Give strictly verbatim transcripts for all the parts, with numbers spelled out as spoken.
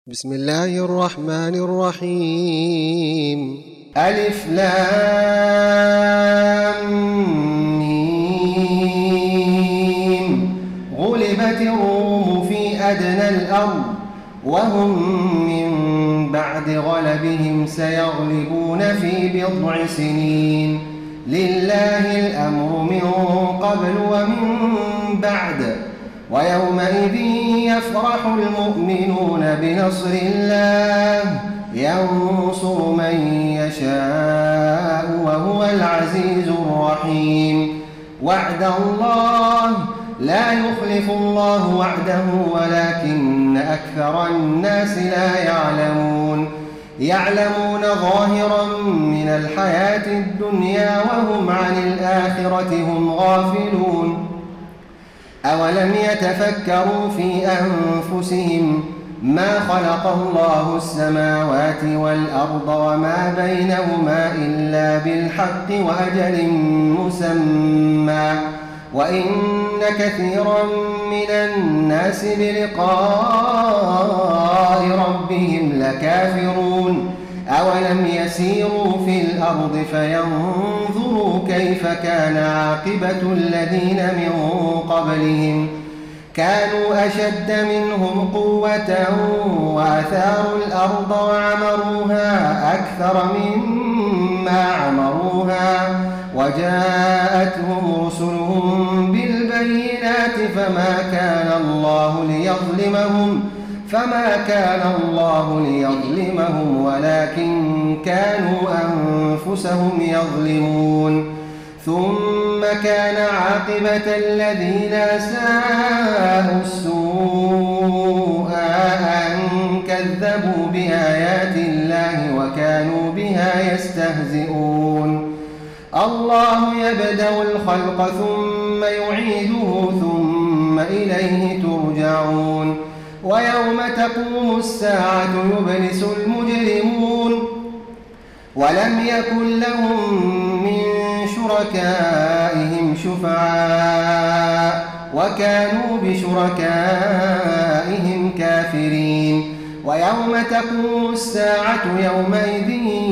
بسم الله الرحمن الرحيم. ألف لام ميم. غلبت الروم في أدنى الأرض وهم من بعد غلبهم سيغلبون في بضع سنين. لله الأمر من قبل ومن بعد ويومئذ يفرح المؤمنون بنصر الله ينصر من يشاء وهو العزيز الرحيم. وعد الله لا يخلف الله وعده ولكن أكثر الناس لا يعلمون. يعلمون ظاهرا من الحياة الدنيا وهم عن الآخرة هم غافلون. أولم يتفكروا في أنفسهم ما خلق الله السماوات والأرض وما بينهما إلا بالحق وأجل مسمى وإن كثيرا من الناس بلقاء ربهم لكافرون. أولم يسيروا في الأرض فينظروا كيف كان عاقبة الذين من قبلهم كانوا أشد منهم قوة وأثاروا الأرض وعمروها أكثر مما عمروها وجاءتهم رسلهم بالبينات فما كان الله ليظلمهم فما كان الله ليظلمهم ولكن كانوا أنفسهم يظلمون. ثم كان عاقبة الذين أساءوا السوء أن كذبوا بآيات الله وكانوا بها يستهزئون. الله يبدأ الخلق ثم يعيده ثم إليه ترجعون. ويوم تقوم الساعة يبلس المجرمون ولم يكن لهم من شركائهم شفعاء وكانوا بشركائهم كافرين. ويوم تقوم الساعة يومئذ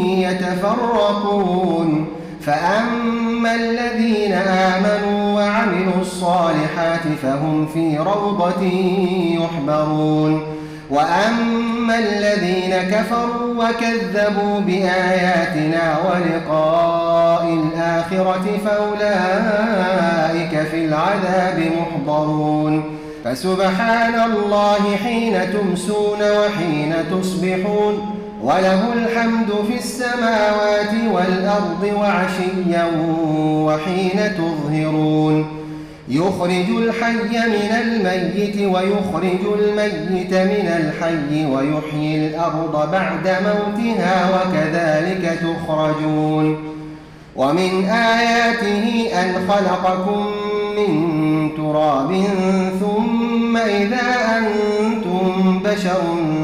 يتفرقون فأما الذين آمنوا وعملوا الصالحات فهم في روضة يحبرون وأما الذين كفروا وكذبوا بآياتنا ولقاء الآخرة فأولئك في العذاب محضرون. فسبحان الله حين تمسون وحين تصبحون وله الحمد في السماوات والأرض وعشيا وحين تظهرون. يخرج الحي من الميت ويخرج الميت من الحي ويحيي الأرض بعد موتها وكذلك تخرجون. ومن آياته أن خلقكم من تراب ثم إذا أنتم بشر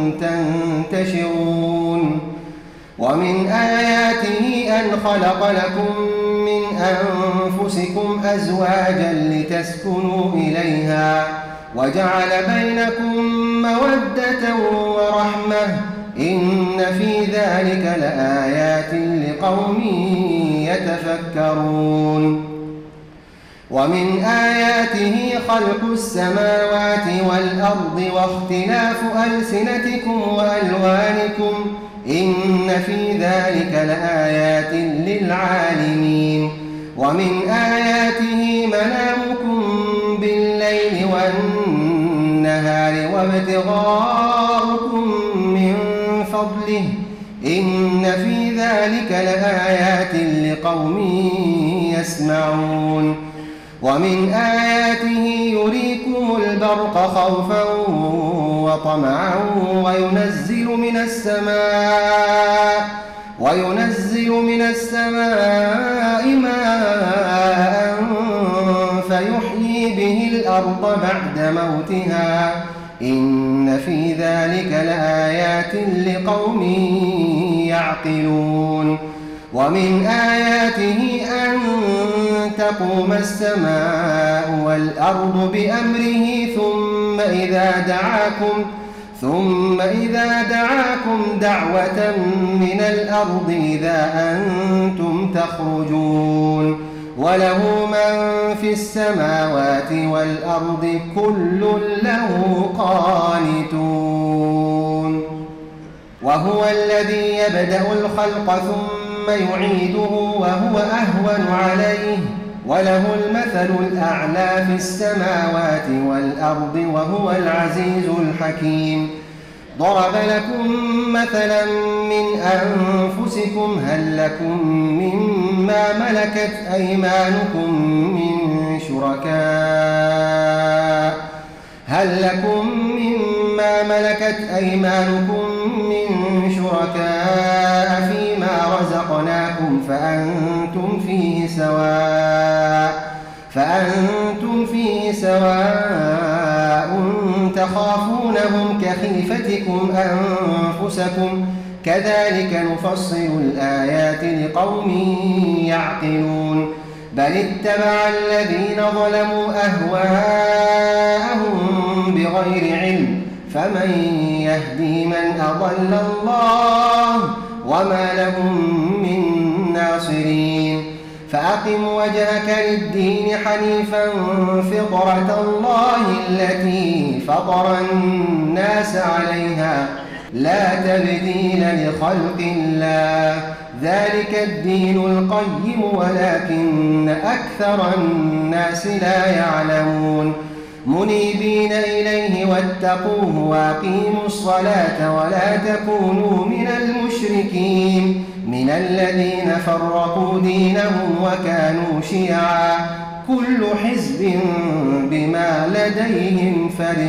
تنتشرون. ومن آياته أن خلق لكم من أنفسكم أزواجا لتسكنوا إليها وجعل بينكم مودة ورحمة إن في ذلك لآيات لقوم يتفكرون. ومن آياته خلق السماوات والأرض واختلاف ألسنتكم وألوانكم إن في ذلك لآيات للعالمين. ومن آياته منامكم بالليل والنهار وابتغاؤكم من فضله إن في ذلك لآيات لقوم يسمعون. ومن آياته يريكم البرق خوفا وطمعا وينزل من السماء وينزل من السماء ماء فيحيي به الأرض بعد موتها إن في ذلك لآيات لقوم يعقلون. ومن آياته أن تقوم السماء والأرض بأمره ثم إذا دعاكم ثم إذا دعاكم دعوة من الأرض إذا أنتم تخرجون وله من في السماوات والأرض كل له قانتون وهو الذي يبدأ الخلق ثم يعيده وهو أهون عليه وله المثل الأعلى في السماوات والأرض وهو العزيز الحكيم ضرب لكم مثلا من أنفسكم هل لكم مما ملكت أيمانكم من شركاء هل لكم مما ملكت أيمانكم من شركاء فيما رزقناكم فأنتم فيه سواء فأنتم فيه سواء تخافونهم كخيفتكم أنفسكم كذلك نفصل الآيات لقوم يعقلون بل اتبع الذين ظلموا أهواءهم بغير علم فمن يهدي من أضل الله وما لهم من ناصرين فأقم وجهك للدين حنيفا فطرة الله التي فطر الناس عليها لا تبديل لخلق الله ذلك الدين القيم ولكن أكثر الناس لا يعلمون منيبين إليه واتقوه وأقيموا الصلاة ولا تكونوا من المشركين من الذين فرقوا دينهم وكانوا شيعا كل حزب بما لديهم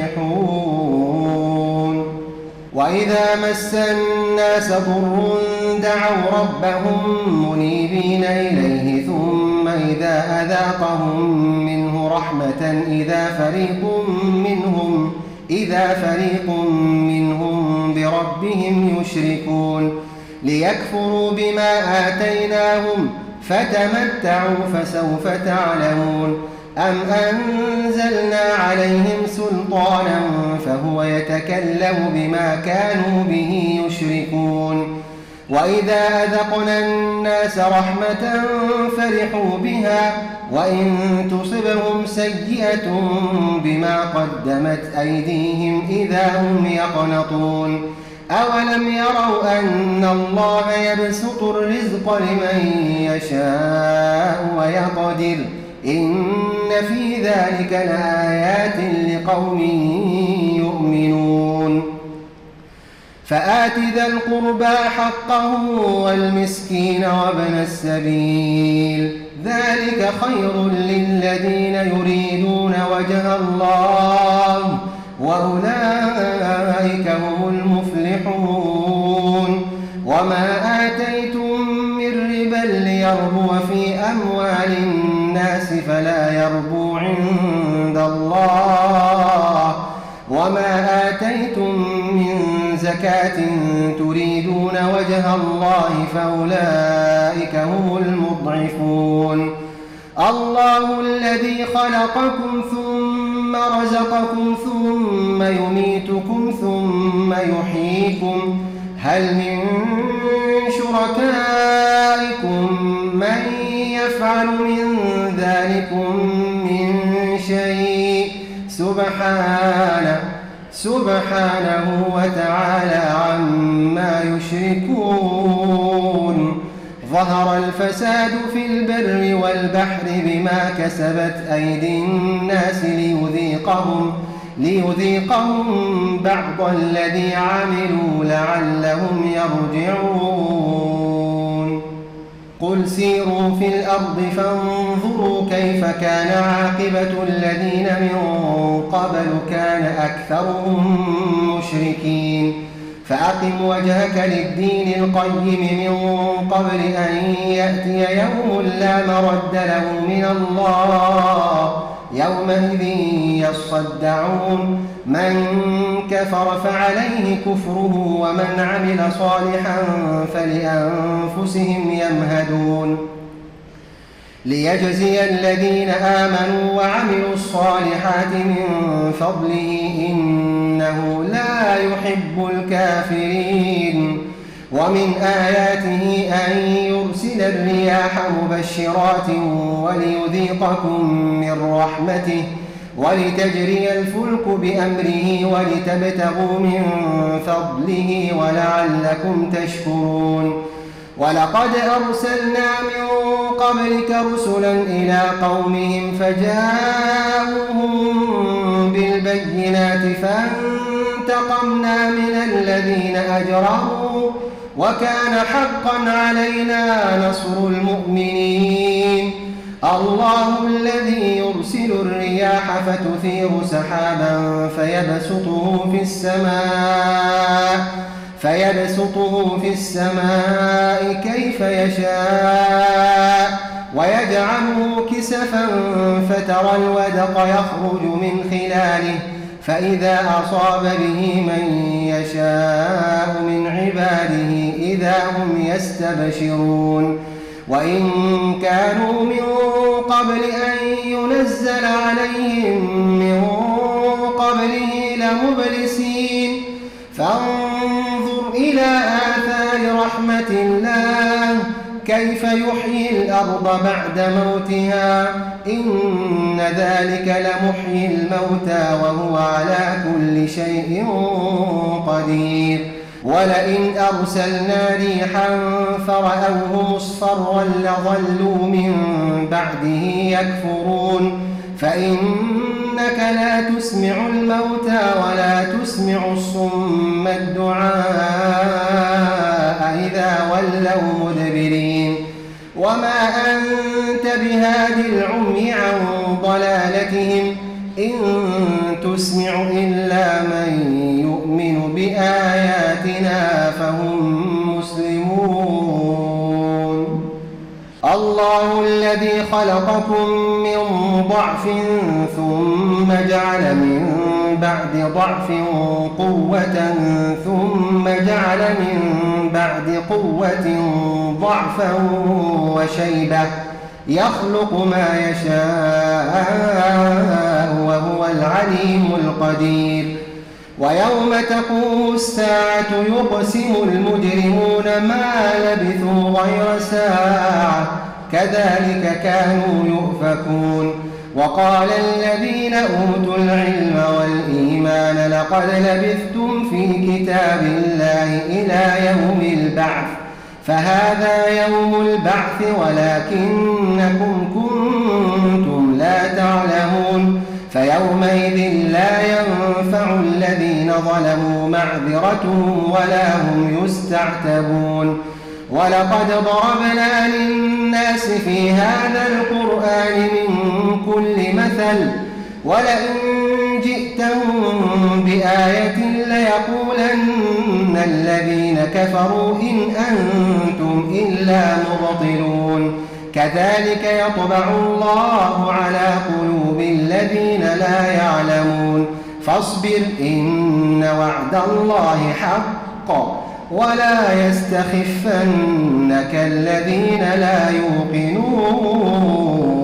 فرحون وإذا مس الناس ضر دعوا ربهم منيبين إليه ثم إذا أذاقهم منه رحمة إذا فريق منهم إذا فريق منهم بربهم يشركون ليكفروا بما آتيناهم فتمتعوا فسوف تعلمون أم أنزلنا عليهم سلطانا فهو يتكلم بما كانوا به يشركون وإذا أذقنا الناس رحمة فرحوا بها وإن تصبهم سيئة بما قدمت أيديهم إذا هم يقنطون أولم يروا أن الله يبسط الرزق لمن يشاء ويقدر إن في ذلك لآيات لقوم يؤمنون فآت ذا القربى حقه والمسكين وابن السبيل ذلك خير للذين يريدون وجه الله وأولئك هم المفلحون وما آتيتم من ربا ليربو في أموال الناس فلا يربو عند الله وما آتيتم من زكاة تريدون وجه الله فأولئك هم المضعفون الله الذي خلقكم ثم رزقكم ثم يميتكم ثم يحييكم هل من شركائكم من يفعل من ذلكم من شيء سبحانه سبحانه وتعالى عما يشركون ظهر الفساد في البر والبحر بما كسبت أيدي الناس ليذيقهم ليذيقهم بعض الذي عملوا لعلهم يرجعون قل سيروا في الأرض فانظروا كيف كان عاقبة الذين من قبل كان أكثرهم مشركين فأقم وجهك للدين القيم من قبل أن يأتي يوم لا مرد له من الله يومئذ يصدعون من كفر فعليه كفره ومن عمل صالحا فلأنفسهم يمهدون ليجزي الذين آمنوا وعملوا الصالحات من فضله إنه لا يحب الكافرين. ومن آياته أن يرسل الرياح مبشرات وليذيقكم من رحمته ولتجري الفلك بأمره ولتبتغوا من فضله ولعلكم تشكرون. ولقد أرسلنا من قبلك رسلا إلى قومهم فجاءوهم بالبينات فانتقمنا من الذين أجرموا وكان حقا علينا نصر المؤمنين. الله الذي يرسل الرياح فتثير سحابا فيبسطه في السماء فيبسطه في السماء كيف يشاء ويجعله كسفا فترى الودق يخرج من خلاله فإذا أصاب به من يشاء من عباده إذا هم يستبشرون. وإن كانوا من قبل أن ينزل عليهم من قبله لمبلسين. فانظر إلى آثار رحمة الله كيف يحيي الأرض بعد موتها إن ذلك لمحيي الموتى وهو على كل شيء قدير. ولئن أرسلنا ريحا فرأوه مصفرا لظلوا من بعده يكفرون. فإنك لا تسمع الموتى ولا تسمع الصم الدعاء إذا ولوا مدبرين. وما أنت بهاد العمي عن ضلالتهم إن تسمع إلا من يؤمن بآياتنا فهم مسلمون. الله الذي خلقكم من ضعف ثم جعل من بعد ضعف قوة ثم جعل من بعد قوة ضعفا وشيبة يخلق ما يشاء وهو العليم القدير. ويوم تقوم الساعة يقسم المجرمون ما لبثوا غير ساعة كذلك كانوا يؤفكون. وقال الذين أوتوا العلم والإيمان لقد لبثتم في كتاب الله إلى يوم البعث فهذا يوم البعث ولكنكم كنتم لا تعلمون. فيومئذ لا ينفع الذين ظلموا معذرتهم ولا هم يستعتبون. ولقد ضربنا للناس في هذا القرآن من كل مثل ولئن جئتهم بآية ليقولن الذين كفروا إن أنتم إلا مبطلون. كذلك يطبع الله على قلوب الذين لا يعلمون. فاصبر إن وعد الله حق ولا يستخفنك الذين لا يوقنون.